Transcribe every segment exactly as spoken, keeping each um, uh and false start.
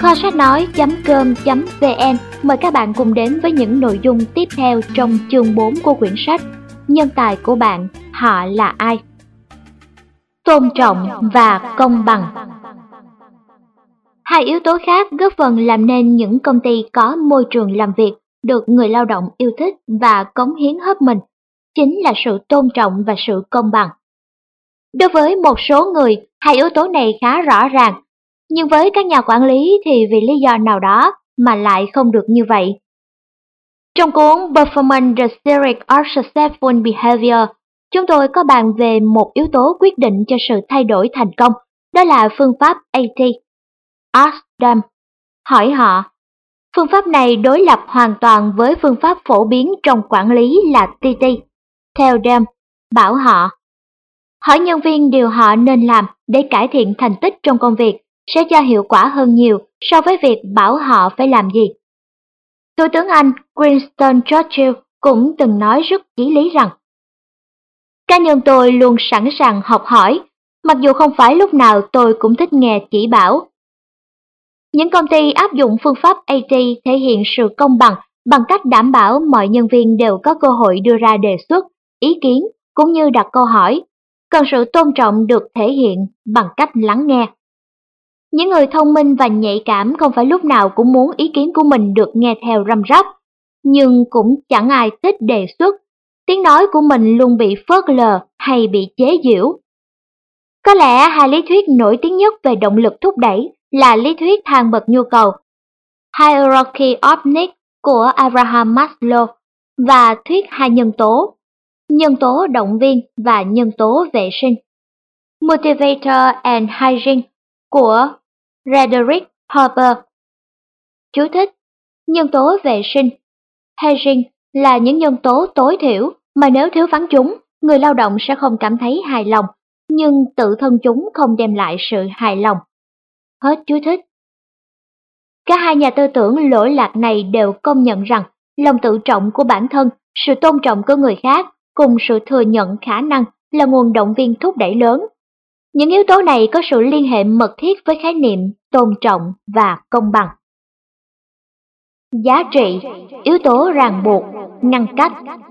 Kho sách nói.com.vn mời các bạn cùng đến với những nội dung tiếp theo trong chương bốn của quyển sách Nhân tài của bạn, họ là ai? Tôn trọng và công bằng. Hai yếu tố khác góp phần làm nên những công ty có môi trường làm việc được người lao động yêu thích và cống hiến hết mình, chính là sự tôn trọng và sự công bằng. Đối với một số người, hai yếu tố này khá rõ ràng, nhưng với các nhà quản lý thì vì lý do nào đó mà lại không được như vậy. Trong cuốn Performance: The Secret of Successful Behavior, chúng tôi có bàn về một yếu tố quyết định cho sự thay đổi thành công, đó là phương pháp A T. Ask them. Hỏi họ. Phương pháp này đối lập hoàn toàn với phương pháp phổ biến trong quản lý là T T. Tell them. Bảo họ. Hỏi nhân viên điều họ nên làm để cải thiện thành tích trong công việc sẽ cho hiệu quả hơn nhiều so với việc bảo họ phải làm gì. Thủ tướng Anh Winston Churchill cũng từng nói rất chí lý rằng: cá nhân tôi luôn sẵn sàng học hỏi, mặc dù không phải lúc nào tôi cũng thích nghe chỉ bảo. Những công ty áp dụng phương pháp A T thể hiện sự công bằng bằng cách đảm bảo mọi nhân viên đều có cơ hội đưa ra đề xuất, ý kiến cũng như đặt câu hỏi, còn sự tôn trọng được thể hiện bằng cách lắng nghe. Những người thông minh và nhạy cảm không phải lúc nào cũng muốn ý kiến của mình được nghe theo răm rắp, nhưng cũng chẳng ai thích đề xuất, tiếng nói của mình luôn bị phớt lờ hay bị chế giễu. Có lẽ hai lý thuyết nổi tiếng nhất về động lực thúc đẩy là lý thuyết thang bậc nhu cầu Hierarchy of Needs của Abraham Maslow và thuyết hai nhân tố, nhân tố động viên và nhân tố vệ sinh, Motivator and Hygiene của Frederick Harper. Chú thích: nhân tố vệ sinh, hygiene là những nhân tố tối thiểu mà nếu thiếu vắng chúng, người lao động sẽ không cảm thấy hài lòng, nhưng tự thân chúng không đem lại sự hài lòng. Hết chú thích. Cả hai nhà tư tưởng lỗi lạc này đều công nhận rằng lòng tự trọng của bản thân, sự tôn trọng của người khác cùng sự thừa nhận khả năng là nguồn động viên thúc đẩy lớn. Những yếu tố này có sự liên hệ mật thiết với khái niệm tôn trọng và công bằng. Giá trị, yếu tố ràng buộc, ngăn cách.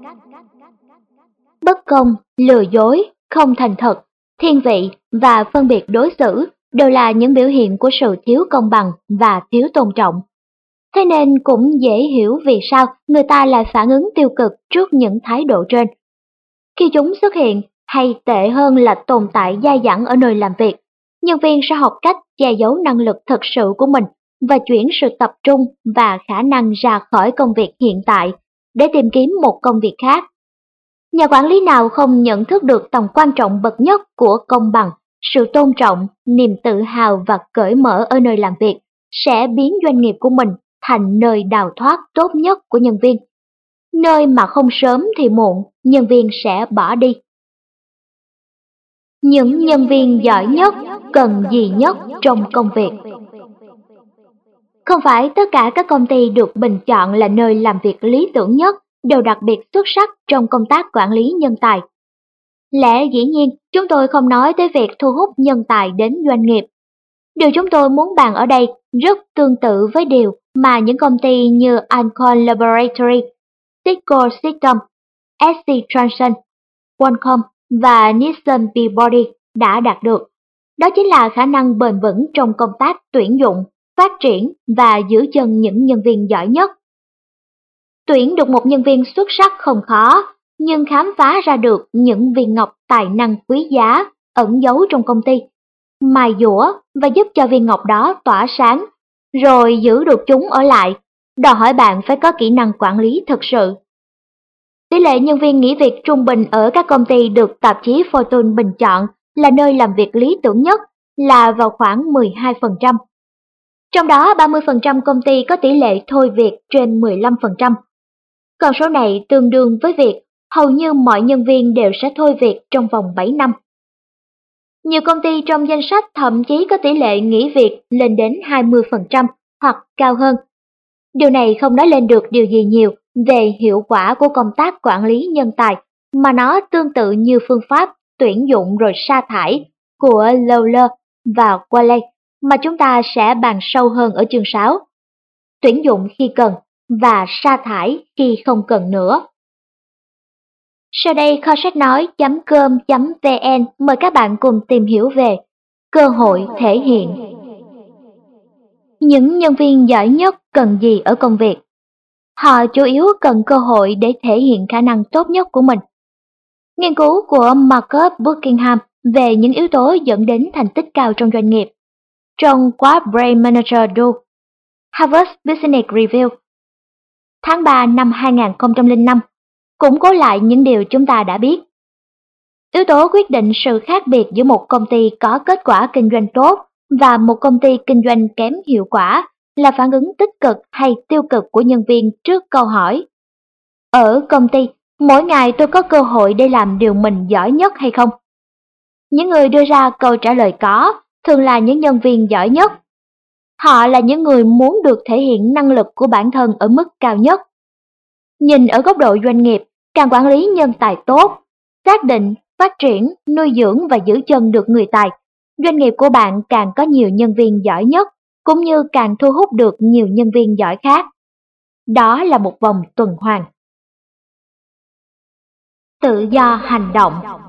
Bất công, lừa dối, không thành thật, thiên vị và phân biệt đối xử đều là những biểu hiện của sự thiếu công bằng và thiếu tôn trọng. Thế nên cũng dễ hiểu vì sao người ta lại phản ứng tiêu cực trước những thái độ trên. Khi chúng xuất hiện, hay tệ hơn là tồn tại dai dẳng ở nơi làm việc, nhân viên sẽ học cách che giấu năng lực thực sự của mình và chuyển sự tập trung và khả năng ra khỏi công việc hiện tại để tìm kiếm một công việc khác. Nhà quản lý nào không nhận thức được tầm quan trọng bậc nhất của công bằng, sự tôn trọng, niềm tự hào và cởi mở ở nơi làm việc sẽ biến doanh nghiệp của mình thành nơi đào thoát tốt nhất của nhân viên, nơi mà không sớm thì muộn nhân viên sẽ bỏ đi. Những nhân viên giỏi nhất cần gì nhất trong công việc? Không phải tất cả các công ty được bình chọn là nơi làm việc lý tưởng nhất đều đặc biệt xuất sắc trong công tác quản lý nhân tài. Lẽ dĩ nhiên, chúng tôi không nói tới việc thu hút nhân tài đến doanh nghiệp. Điều chúng tôi muốn bàn ở đây rất tương tự với điều mà những công ty như Alcon Laboratory, Cisco Systems, ét xê Transcend, Qualcomm và Nissan Peabody đã đạt được. Đó chính là khả năng bền vững trong công tác tuyển dụng, phát triển và giữ chân những nhân viên giỏi nhất. Tuyển được một nhân viên xuất sắc không khó, nhưng khám phá ra được những viên ngọc tài năng quý giá ẩn giấu trong công ty, mài dũa và giúp cho viên ngọc đó tỏa sáng, rồi giữ được chúng ở lại, đòi hỏi bạn phải có kỹ năng quản lý thực sự. Tỷ lệ nhân viên nghỉ việc trung bình ở các công ty được tạp chí Fortune bình chọn là nơi làm việc lý tưởng nhất là vào khoảng mười hai phần trăm. Trong đó ba mươi phần trăm công ty có tỷ lệ thôi việc trên mười lăm phần trăm. Con số này tương đương với việc hầu như mọi nhân viên đều sẽ thôi việc trong vòng bảy năm. Nhiều công ty trong danh sách thậm chí có tỷ lệ nghỉ việc lên đến hai mươi phần trăm hoặc cao hơn. Điều này không nói lên được điều gì nhiều về hiệu quả của công tác quản lý nhân tài, mà nó tương tự như phương pháp tuyển dụng rồi sa thải của Lawler và Wiley mà chúng ta sẽ bàn sâu hơn ở chương sáu. Tuyển dụng khi cần và sa thải khi không cần nữa. Sau đây kho sách nói chấm com chấm vn mời các bạn cùng tìm hiểu về cơ hội thể hiện. Những nhân viên giỏi nhất cần gì ở công việc? Họ chủ yếu cần cơ hội để thể hiện khả năng tốt nhất của mình. Nghiên cứu của Marcus Buckingham về những yếu tố dẫn đến thành tích cao trong doanh nghiệp trong What Brain Manager Do, Harvard Business Review, tháng ba năm hai nghìn không trăm lẻ năm, củng cố lại những điều chúng ta đã biết. Yếu tố quyết định sự khác biệt giữa một công ty có kết quả kinh doanh tốt và một công ty kinh doanh kém hiệu quả là phản ứng tích cực hay tiêu cực của nhân viên trước câu hỏi: ở công ty, mỗi ngày tôi có cơ hội để làm điều mình giỏi nhất hay không? Những người đưa ra câu trả lời có thường là những nhân viên giỏi nhất. Họ là những người muốn được thể hiện năng lực của bản thân ở mức cao nhất. Nhìn ở góc độ doanh nghiệp, càng quản lý nhân tài tốt, xác định, phát triển, nuôi dưỡng và giữ chân được người tài, doanh nghiệp của bạn càng có nhiều nhân viên giỏi nhất, cũng như càng thu hút được nhiều nhân viên giỏi khác. Đó là một vòng tuần hoàn. Tự do hành động.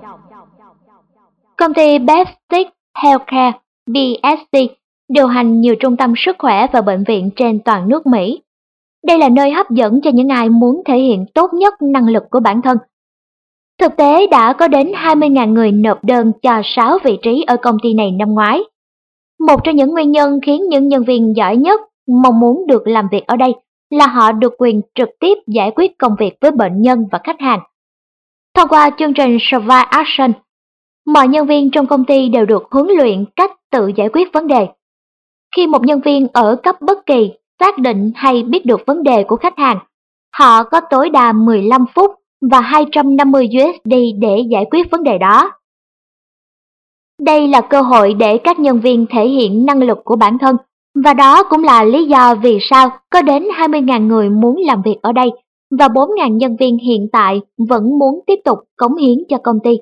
Công ty Baptist Healthcare B S C điều hành nhiều trung tâm sức khỏe và bệnh viện trên toàn nước Mỹ. Đây là nơi hấp dẫn cho những ai muốn thể hiện tốt nhất năng lực của bản thân. Thực tế đã có đến hai mươi nghìn người nộp đơn cho sáu vị trí ở công ty này năm ngoái. Một trong những nguyên nhân khiến những nhân viên giỏi nhất mong muốn được làm việc ở đây là họ được quyền trực tiếp giải quyết công việc với bệnh nhân và khách hàng. Thông qua chương trình Survive Action, mọi nhân viên trong công ty đều được huấn luyện cách tự giải quyết vấn đề. Khi một nhân viên ở cấp bất kỳ xác định hay biết được vấn đề của khách hàng, họ có tối đa mười lăm phút và hai trăm năm mươi đô la để giải quyết vấn đề đó. Đây là cơ hội để các nhân viên thể hiện năng lực của bản thân, và đó cũng là lý do vì sao có đến hai mươi nghìn người muốn làm việc ở đây và bốn nghìn nhân viên hiện tại vẫn muốn tiếp tục cống hiến cho công ty.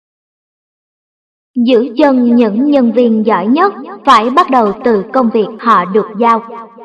Giữ chân những nhân viên giỏi nhất phải bắt đầu từ công việc họ được giao.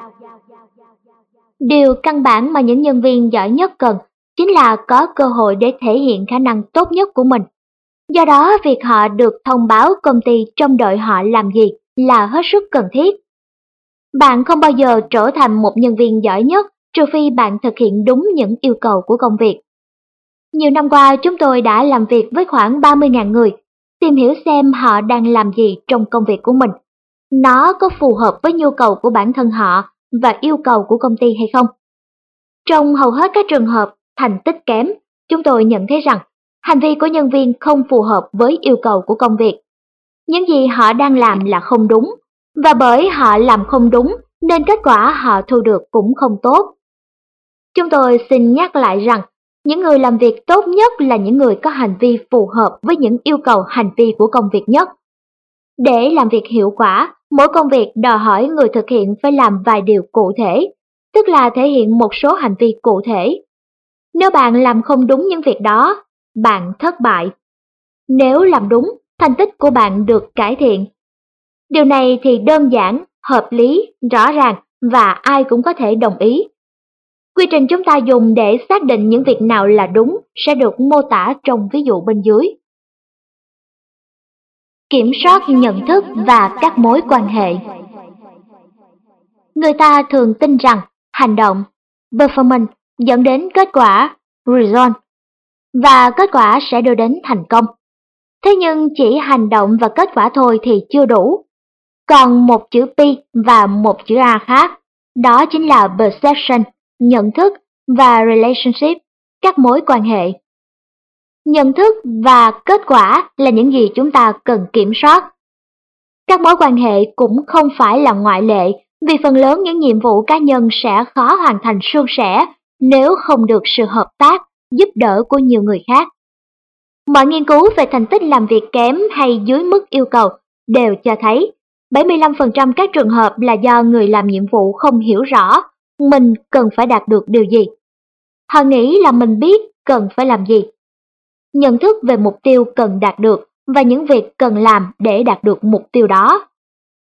Điều căn bản mà những nhân viên giỏi nhất cần chính là có cơ hội để thể hiện khả năng tốt nhất của mình. Do đó, việc họ được thông báo công ty trông đợi họ làm gì là hết sức cần thiết. Bạn không bao giờ trở thành một nhân viên giỏi nhất trừ phi bạn thực hiện đúng những yêu cầu của công việc. Nhiều năm qua, chúng tôi đã làm việc với khoảng ba mươi nghìn người, tìm hiểu xem họ đang làm gì trong công việc của mình. Nó có phù hợp với nhu cầu của bản thân họ và yêu cầu của công ty hay không? Trong hầu hết các trường hợp thành tích kém, chúng tôi nhận thấy rằng hành vi của nhân viên không phù hợp với yêu cầu của công việc. Những gì họ đang làm là không đúng, và bởi họ làm không đúng nên kết quả họ thu được cũng không tốt. Chúng tôi xin nhắc lại rằng, những người làm việc tốt nhất là những người có hành vi phù hợp với những yêu cầu hành vi của công việc nhất. Để làm việc hiệu quả, mỗi công việc đòi hỏi người thực hiện phải làm vài điều cụ thể, tức là thể hiện một số hành vi cụ thể. Nếu bạn làm không đúng những việc đó, bạn thất bại. Nếu làm đúng, thành tích của bạn được cải thiện. Điều này thì đơn giản, hợp lý, rõ ràng và ai cũng có thể đồng ý. Quy trình chúng ta dùng để xác định những việc nào là đúng sẽ được mô tả trong ví dụ bên dưới. Kiểm soát nhận thức và các mối quan hệ. Người ta thường tin rằng hành động, performance, dẫn đến kết quả, result, và kết quả sẽ đưa đến thành công. Thế nhưng chỉ hành động và kết quả thôi thì chưa đủ. Còn một chữ P và một chữ A khác, đó chính là perception, nhận thức, và relationship, các mối quan hệ. Nhận thức và kết quả là những gì chúng ta cần kiểm soát. Các mối quan hệ cũng không phải là ngoại lệ, vì phần lớn những nhiệm vụ cá nhân sẽ khó hoàn thành suôn sẻ nếu không được sự hợp tác, giúp đỡ của nhiều người khác. Mọi nghiên cứu về thành tích làm việc kém hay dưới mức yêu cầu đều cho thấy bảy mươi lăm phần trăm các trường hợp là do người làm nhiệm vụ không hiểu rõ mình cần phải đạt được điều gì. Họ nghĩ là mình biết cần phải làm gì. Nhận thức về mục tiêu cần đạt được và những việc cần làm để đạt được mục tiêu đó.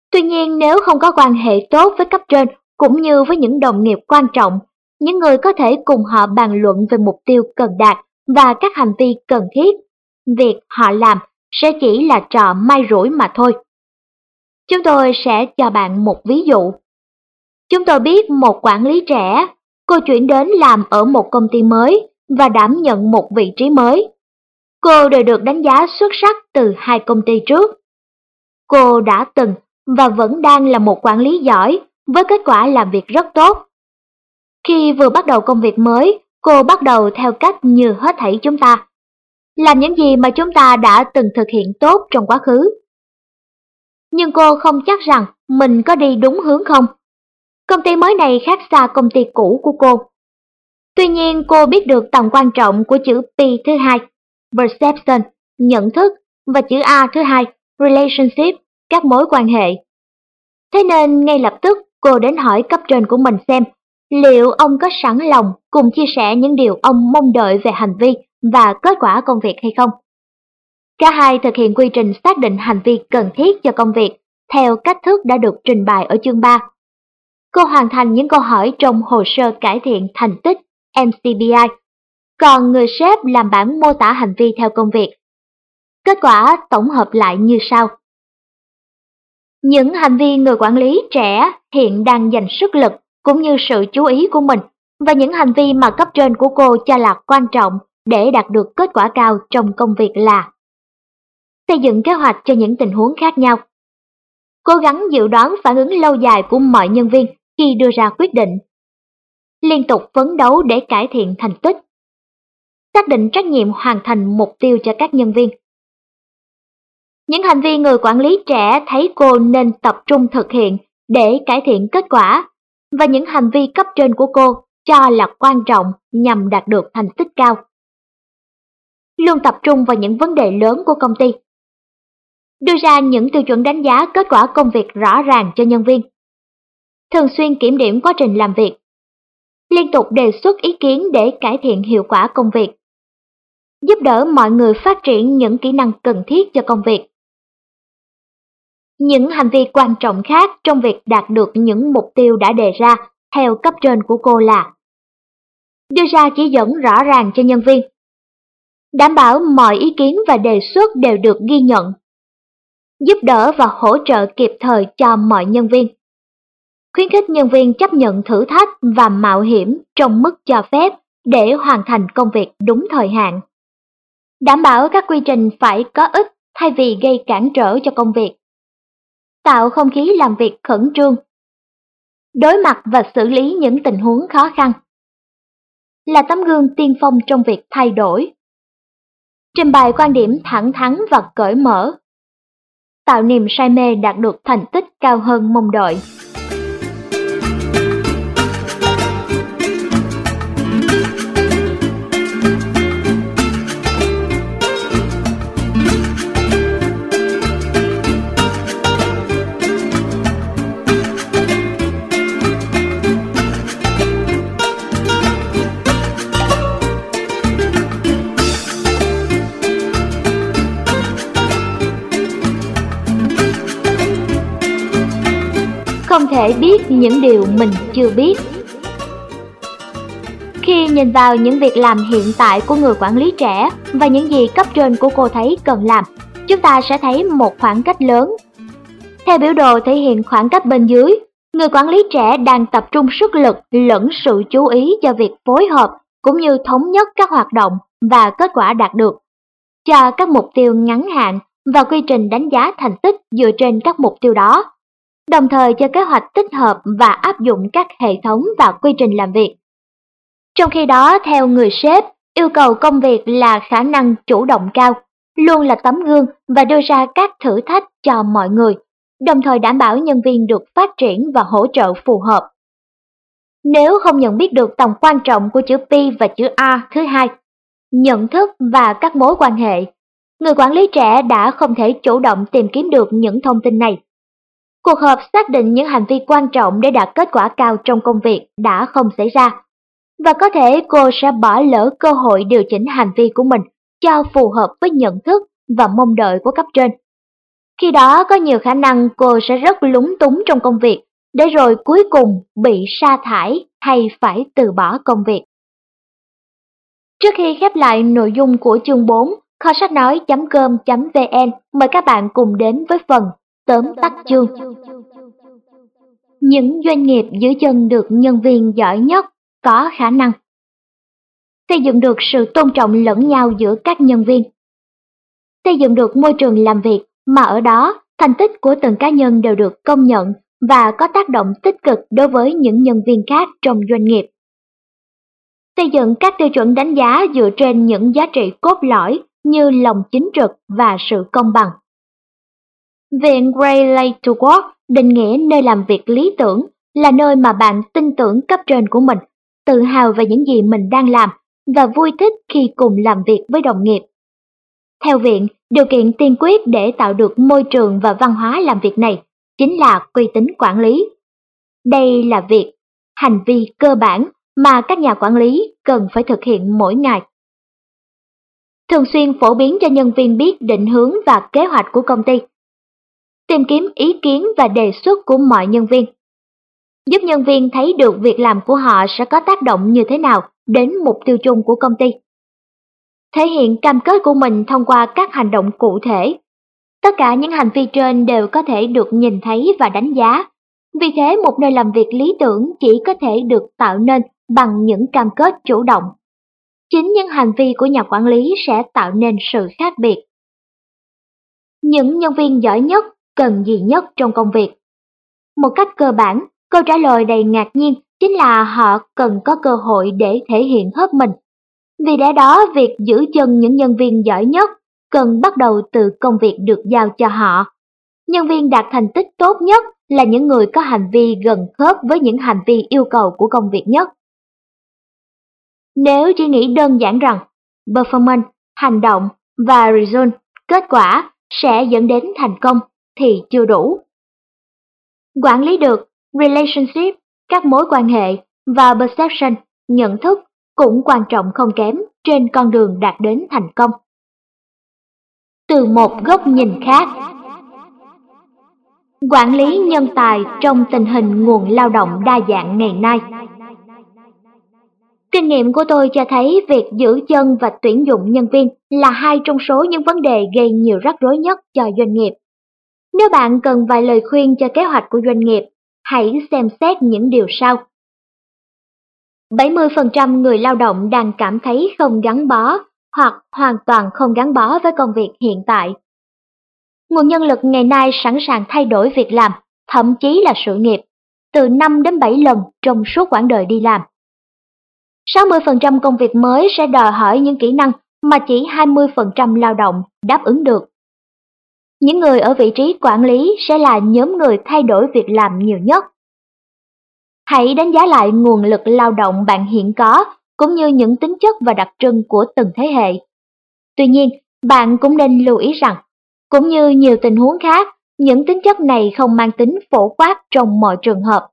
Tuy nhiên nếu không có quan hệ tốt với cấp trên cũng như với những đồng nghiệp quan trọng, những người có thể cùng họ bàn luận về mục tiêu cần đạt và các hành vi cần thiết, việc họ làm sẽ chỉ là trò may rủi mà thôi. Chúng tôi sẽ cho bạn một ví dụ. Chúng tôi biết một quản lý trẻ, cô chuyển đến làm ở một công ty mới và đảm nhận một vị trí mới. Cô đều được đánh giá xuất sắc từ hai công ty trước. Cô đã từng và vẫn đang là một quản lý giỏi với kết quả làm việc rất tốt. Khi vừa bắt đầu công việc mới, cô bắt đầu theo cách như hết thảy chúng ta. Làm những gì mà chúng ta đã từng thực hiện tốt trong quá khứ. Nhưng cô không chắc rằng mình có đi đúng hướng không. Công ty mới này khác xa công ty cũ của cô. Tuy nhiên cô biết được tầm quan trọng của chữ P thứ hai, perception, nhận thức, và chữ A thứ hai, relationship, các mối quan hệ. Thế nên ngay lập tức cô đến hỏi cấp trên của mình xem liệu ông có sẵn lòng cùng chia sẻ những điều ông mong đợi về hành vi và kết quả công việc hay không. Cả hai thực hiện quy trình xác định hành vi cần thiết cho công việc theo cách thức đã được trình bày ở chương ba. Cô hoàn thành những câu hỏi trong hồ sơ cải thiện thành tích M C B I, còn người sếp làm bản mô tả hành vi theo công việc. Kết quả tổng hợp lại như sau. Những hành vi người quản lý trẻ hiện đang dành sức lực cũng như sự chú ý của mình và những hành vi mà cấp trên của cô cho là quan trọng để đạt được kết quả cao trong công việc là xây dựng kế hoạch cho những tình huống khác nhau, cố gắng dự đoán phản ứng lâu dài của mọi nhân viên khi đưa ra quyết định, liên tục phấn đấu để cải thiện thành tích, xác định trách nhiệm hoàn thành mục tiêu cho các nhân viên. Những hành vi người quản lý trẻ thấy cô nên tập trung thực hiện để cải thiện kết quả và những hành vi cấp trên của cô cho là quan trọng nhằm đạt được thành tích cao. Luôn tập trung vào những vấn đề lớn của công ty. Đưa ra những tiêu chuẩn đánh giá kết quả công việc rõ ràng cho nhân viên. Thường xuyên kiểm điểm quá trình làm việc. Liên tục đề xuất ý kiến để cải thiện hiệu quả công việc. Giúp đỡ mọi người phát triển những kỹ năng cần thiết cho công việc. Những hành vi quan trọng khác trong việc đạt được những mục tiêu đã đề ra theo cấp trên của cô là đưa ra chỉ dẫn rõ ràng cho nhân viên, đảm bảo mọi ý kiến và đề xuất đều được ghi nhận, giúp đỡ và hỗ trợ kịp thời cho mọi nhân viên, khuyến khích nhân viên chấp nhận thử thách và mạo hiểm trong mức cho phép để hoàn thành công việc đúng thời hạn, đảm bảo các quy trình phải có ích thay vì gây cản trở cho công việc, tạo không khí làm việc khẩn trương, đối mặt và xử lý những tình huống khó khăn, là tấm gương tiên phong trong việc thay đổi, trình bày quan điểm thẳng thắn và cởi mở, tạo niềm say mê đạt được thành tích cao hơn mong đợi. Không thể biết những điều mình chưa biết. Khi nhìn vào những việc làm hiện tại của người quản lý trẻ và những gì cấp trên của cô thấy cần làm, chúng ta sẽ thấy một khoảng cách lớn. Theo biểu đồ thể hiện khoảng cách bên dưới, người quản lý trẻ đang tập trung sức lực lẫn sự chú ý cho việc phối hợp cũng như thống nhất các hoạt động và kết quả đạt được, cho các mục tiêu ngắn hạn và quy trình đánh giá thành tích dựa trên các mục tiêu đó, đồng thời cho kế hoạch tích hợp và áp dụng các hệ thống và quy trình làm việc. Trong khi đó, theo người sếp, yêu cầu công việc là khả năng chủ động cao, luôn là tấm gương và đưa ra các thử thách cho mọi người, đồng thời đảm bảo nhân viên được phát triển và hỗ trợ phù hợp. Nếu không nhận biết được tầm quan trọng của chữ P và chữ A thứ hai, nhận thức và các mối quan hệ, người quản lý trẻ đã không thể chủ động tìm kiếm được những thông tin này. Cuộc họp xác định những hành vi quan trọng để đạt kết quả cao trong công việc đã không xảy ra, và có thể cô sẽ bỏ lỡ cơ hội điều chỉnh hành vi của mình cho phù hợp với nhận thức và mong đợi của cấp trên. Khi đó có nhiều khả năng cô sẽ rất lúng túng trong công việc, để rồi cuối cùng bị sa thải hay phải từ bỏ công việc. Trước khi khép lại nội dung của chương bốn, kho sách nói chấm com chấm vn mời các bạn cùng đến với phần tóm tắt chương. Những doanh nghiệp giữ chân được nhân viên giỏi nhất có khả năng xây dựng được sự tôn trọng lẫn nhau giữa các nhân viên, xây dựng được môi trường làm việc mà ở đó thành tích của từng cá nhân đều được công nhận và có tác động tích cực đối với những nhân viên khác trong doanh nghiệp. Xây dựng các tiêu chuẩn đánh giá dựa trên những giá trị cốt lõi như lòng chính trực và sự công bằng. Viện Great Place to Work định nghĩa nơi làm việc lý tưởng là nơi mà bạn tin tưởng cấp trên của mình, tự hào về những gì mình đang làm và vui thích khi cùng làm việc với đồng nghiệp. Theo viện, điều kiện tiên quyết để tạo được môi trường và văn hóa làm việc này chính là uy tín quản lý. Đây là việc, hành vi cơ bản mà các nhà quản lý cần phải thực hiện mỗi ngày. Thường xuyên phổ biến cho nhân viên biết định hướng và kế hoạch của công ty. Tìm kiếm ý kiến và đề xuất của mọi nhân viên. Giúp nhân viên thấy được việc làm của họ sẽ có tác động như thế nào đến mục tiêu chung của công ty. Thể hiện cam kết của mình thông qua các hành động cụ thể. Tất cả những hành vi trên đều có thể được nhìn thấy và đánh giá. Vì thế, một nơi làm việc lý tưởng chỉ có thể được tạo nên bằng những cam kết chủ động. Chính những hành vi của nhà quản lý sẽ tạo nên sự khác biệt. Những nhân viên giỏi nhất cần gì nhất trong công việc? Một cách cơ bản, câu trả lời đầy ngạc nhiên chính là họ cần có cơ hội để thể hiện hết mình. Vì lẽ đó, việc giữ chân những nhân viên giỏi nhất cần bắt đầu từ công việc được giao cho họ. Nhân viên đạt thành tích tốt nhất là những người có hành vi gần khớp với những hành vi yêu cầu của công việc nhất. Nếu chỉ nghĩ đơn giản rằng performance, hành động và result, kết quả sẽ dẫn đến thành công thì chưa đủ. Quản lý được relationship, các mối quan hệ và perception, nhận thức cũng quan trọng không kém trên con đường đạt đến thành công. Từ một góc nhìn khác, quản lý nhân tài trong tình hình nguồn lao động đa dạng ngày nay. Kinh nghiệm của tôi cho thấy việc giữ chân và tuyển dụng nhân viên là hai trong số những vấn đề gây nhiều rắc rối nhất cho doanh nghiệp. Nếu bạn cần vài lời khuyên cho kế hoạch của doanh nghiệp, hãy xem xét những điều sau. bảy mươi phần trăm người lao động đang cảm thấy không gắn bó hoặc hoàn toàn không gắn bó với công việc hiện tại. Nguồn nhân lực ngày nay sẵn sàng thay đổi việc làm, thậm chí là sự nghiệp, từ năm đến bảy lần trong suốt quãng đời đi làm. sáu mươi phần trăm công việc mới sẽ đòi hỏi những kỹ năng mà chỉ hai mươi phần trăm lao động đáp ứng được. Những người ở vị trí quản lý sẽ là nhóm người thay đổi việc làm nhiều nhất. Hãy đánh giá lại nguồn lực lao động bạn hiện có, cũng như những tính chất và đặc trưng của từng thế hệ. Tuy nhiên, bạn cũng nên lưu ý rằng, cũng như nhiều tình huống khác, những tính chất này không mang tính phổ quát trong mọi trường hợp.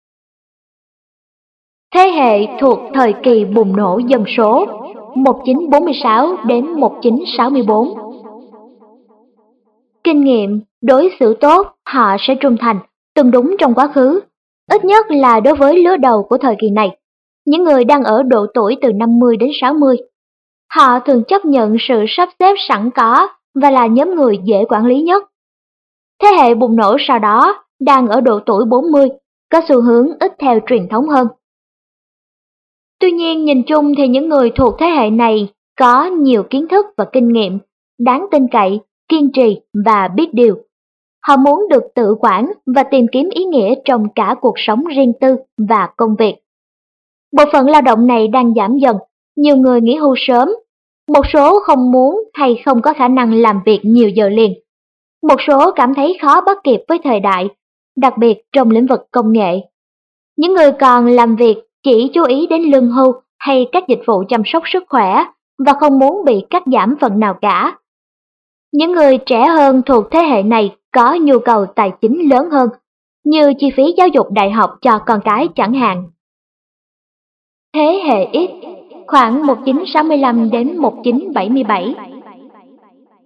Thế hệ thuộc thời kỳ bùng nổ dân số một nghìn chín trăm bốn mươi sáu đến một nghìn chín trăm sáu mươi tư. Kinh nghiệm, đối xử tốt, họ sẽ trung thành, từng đúng trong quá khứ, ít nhất là đối với lứa đầu của thời kỳ này, những người đang ở độ tuổi từ năm mươi đến sáu mươi. Họ thường chấp nhận sự sắp xếp sẵn có và là nhóm người dễ quản lý nhất. Thế hệ bùng nổ sau đó, đang ở độ tuổi bốn mươi, có xu hướng ít theo truyền thống hơn. Tuy nhiên, nhìn chung thì những người thuộc thế hệ này có nhiều kiến thức và kinh nghiệm, đáng tin cậy, kiên trì và biết điều. Họ muốn được tự quản và tìm kiếm ý nghĩa trong cả cuộc sống riêng tư và công việc. Bộ phận lao động này đang giảm dần, nhiều người nghỉ hưu sớm, một số không muốn hay không có khả năng làm việc nhiều giờ liền. Một số cảm thấy khó bắt kịp với thời đại, đặc biệt trong lĩnh vực công nghệ. Những người còn làm việc chỉ chú ý đến lương hưu hay các dịch vụ chăm sóc sức khỏe và không muốn bị cắt giảm phần nào cả. Những người trẻ hơn thuộc thế hệ này có nhu cầu tài chính lớn hơn, như chi phí giáo dục đại học cho con cái chẳng hạn. Thế hệ X khoảng một nghìn chín trăm sáu mươi lăm đến một nghìn chín trăm bảy mươi bảy.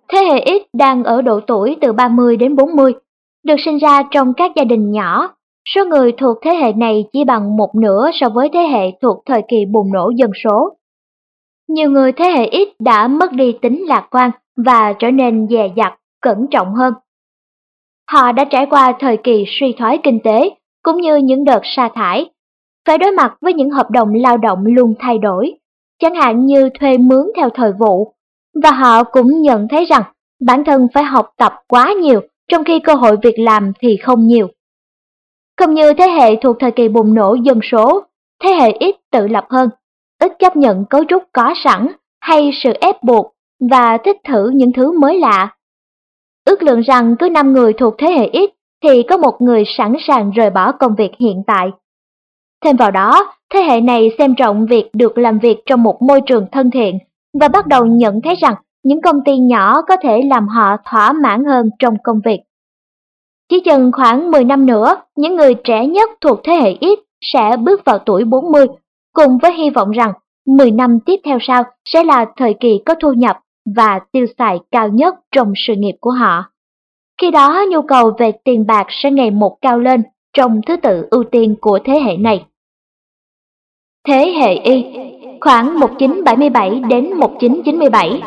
Thế hệ X đang ở độ tuổi từ ba mươi đến bốn mươi, được sinh ra trong các gia đình nhỏ. Số người thuộc thế hệ này chỉ bằng một nửa so với thế hệ thuộc thời kỳ bùng nổ dân số. Nhiều người thế hệ X đã mất đi tính lạc quan và trở nên dè dặt, cẩn trọng hơn. Họ đã trải qua thời kỳ suy thoái kinh tế cũng như những đợt sa thải, phải đối mặt với những hợp đồng lao động luôn thay đổi, chẳng hạn như thuê mướn theo thời vụ, và họ cũng nhận thấy rằng bản thân phải học tập quá nhiều trong khi cơ hội việc làm thì không nhiều. Không như thế hệ thuộc thời kỳ bùng nổ dân số, thế hệ X tự lập hơn, ít chấp nhận cấu trúc có sẵn hay sự ép buộc và thích thử những thứ mới lạ. Ước lượng rằng cứ năm người thuộc thế hệ X thì có một người sẵn sàng rời bỏ công việc hiện tại. Thêm vào đó, thế hệ này xem trọng việc được làm việc trong một môi trường thân thiện và bắt đầu nhận thấy rằng những công ty nhỏ có thể làm họ thỏa mãn hơn trong công việc. Chỉ chừng khoảng mười năm nữa, những người trẻ nhất thuộc thế hệ X sẽ bước vào tuổi bốn mươi, cùng với hy vọng rằng mười năm tiếp theo sau sẽ là thời kỳ có thu nhập và tiêu xài cao nhất trong sự nghiệp của họ. Khi đó, nhu cầu về tiền bạc sẽ ngày một cao lên trong thứ tự ưu tiên của thế hệ này. Thế hệ Y, khoảng một nghìn chín trăm bảy mươi bảy đến một nghìn chín trăm chín mươi bảy.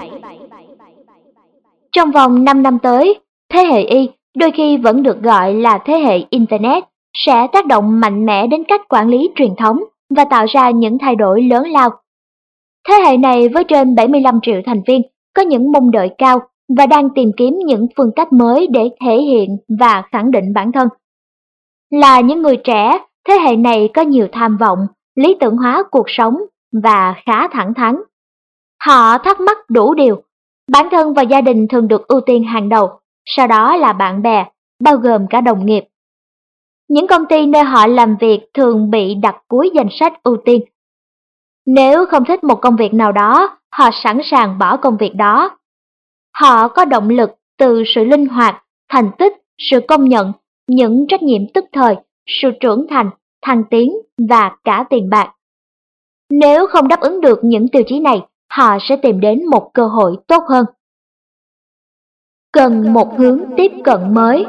Trong vòng năm năm tới, thế hệ Y, đôi khi vẫn được gọi là thế hệ Internet, sẽ tác động mạnh mẽ đến cách quản lý truyền thống và tạo ra những thay đổi lớn lao. Thế hệ này với trên bảy mươi lăm triệu thành viên có những mong đợi cao và đang tìm kiếm những phương cách mới để thể hiện và khẳng định bản thân. Là những người trẻ, thế hệ này có nhiều tham vọng, lý tưởng hóa cuộc sống và khá thẳng thắn. Họ thắc mắc đủ điều, bản thân và gia đình thường được ưu tiên hàng đầu, sau đó là bạn bè, bao gồm cả đồng nghiệp. Những công ty nơi họ làm việc thường bị đặt cuối danh sách ưu tiên. Nếu không thích một công việc nào đó, họ sẵn sàng bỏ công việc đó. Họ có động lực từ sự linh hoạt, thành tích, sự công nhận, những trách nhiệm tức thời, sự trưởng thành, thăng tiến và cả tiền bạc. Nếu không đáp ứng được những tiêu chí này, họ sẽ tìm đến một cơ hội tốt hơn. Cần một hướng tiếp cận mới.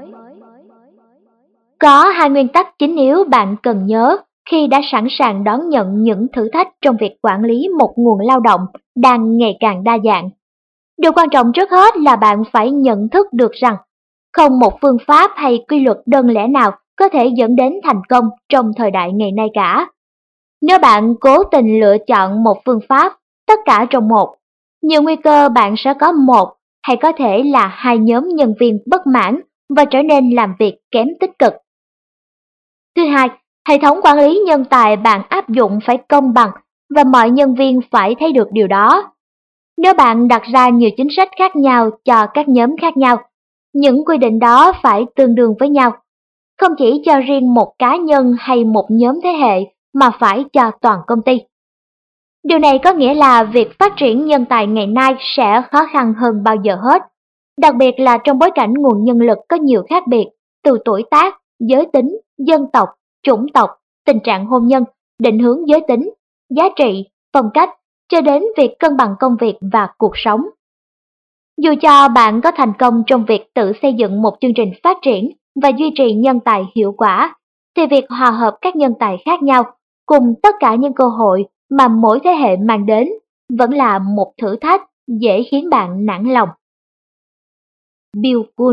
Có hai nguyên tắc chính yếu bạn cần nhớ khi đã sẵn sàng đón nhận những thử thách trong việc quản lý một nguồn lao động đang ngày càng đa dạng. Điều quan trọng trước hết là bạn phải nhận thức được rằng không một phương pháp hay quy luật đơn lẻ nào có thể dẫn đến thành công trong thời đại ngày nay cả. Nếu bạn cố tình lựa chọn một phương pháp, tất cả trong một, nhiều nguy cơ bạn sẽ có một hay có thể là hai nhóm nhân viên bất mãn và trở nên làm việc kém tích cực. Thứ hai, hệ thống quản lý nhân tài bạn áp dụng phải công bằng và mọi nhân viên phải thấy được điều đó. Nếu bạn đặt ra nhiều chính sách khác nhau cho các nhóm khác nhau, những quy định đó phải tương đương với nhau, không chỉ cho riêng một cá nhân hay một nhóm thế hệ mà phải cho toàn công ty. Điều này có nghĩa là việc phát triển nhân tài ngày nay sẽ khó khăn hơn bao giờ hết, đặc biệt là trong bối cảnh nguồn nhân lực có nhiều khác biệt, từ tuổi tác, giới tính, dân tộc, chủng tộc, tình trạng hôn nhân, định hướng giới tính, giá trị, phong cách, cho đến việc cân bằng công việc và cuộc sống. Dù cho bạn có thành công trong việc tự xây dựng một chương trình phát triển và duy trì nhân tài hiệu quả, thì việc hòa hợp các nhân tài khác nhau cùng tất cả những cơ hội mà mỗi thế hệ mang đến vẫn là một thử thách dễ khiến bạn nản lòng. Bill Kuhn.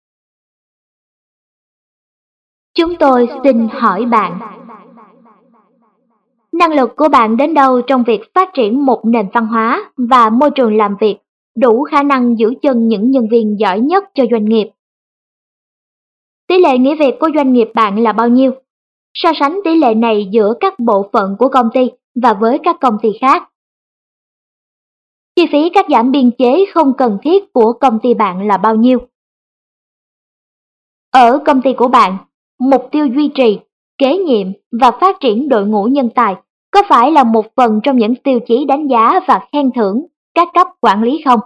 Chúng tôi xin hỏi bạn, năng lực của bạn đến đâu trong việc phát triển một nền văn hóa và môi trường làm việc đủ khả năng giữ chân những nhân viên giỏi nhất cho doanh nghiệp? Tỷ lệ nghỉ việc của doanh nghiệp bạn là bao nhiêu? So sánh tỷ lệ này giữa các bộ phận của công ty và với các công ty khác. Chi phí cắt giảm biên chế không cần thiết của công ty bạn là bao nhiêu? Ở công ty của bạn, mục tiêu duy trì, kế nhiệm và phát triển đội ngũ nhân tài có phải là một phần trong những tiêu chí đánh giá và khen thưởng các cấp quản lý không?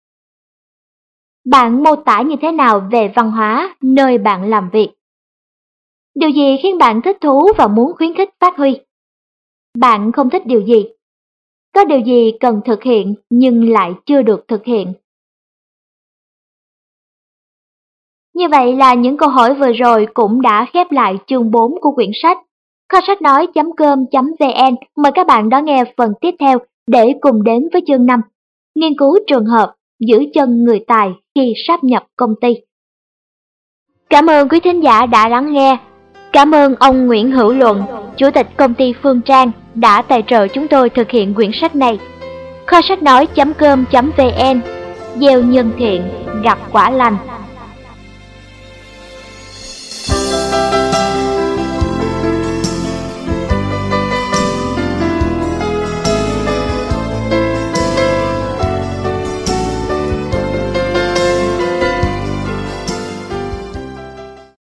Bạn mô tả như thế nào về văn hóa nơi bạn làm việc? Điều gì khiến bạn thích thú và muốn khuyến khích phát huy? Bạn không thích điều gì? Có điều gì cần thực hiện nhưng lại chưa được thực hiện? Như vậy là những câu hỏi vừa rồi cũng đã khép lại chương bốn của quyển sách. Kho sách nói chấm com chấm vn mời các bạn đón nghe phần tiếp theo để cùng đến với chương năm. Nghiên cứu trường hợp giữ chân người tài khi sáp nhập công ty. Cảm ơn quý thính giả đã lắng nghe. Cảm ơn ông Nguyễn Hữu Luận, Chủ tịch công ty Phương Trang đã tài trợ chúng tôi thực hiện quyển sách này. Kho sách nói chấm com chấm vn, gieo nhân thiện, gặp quả lành.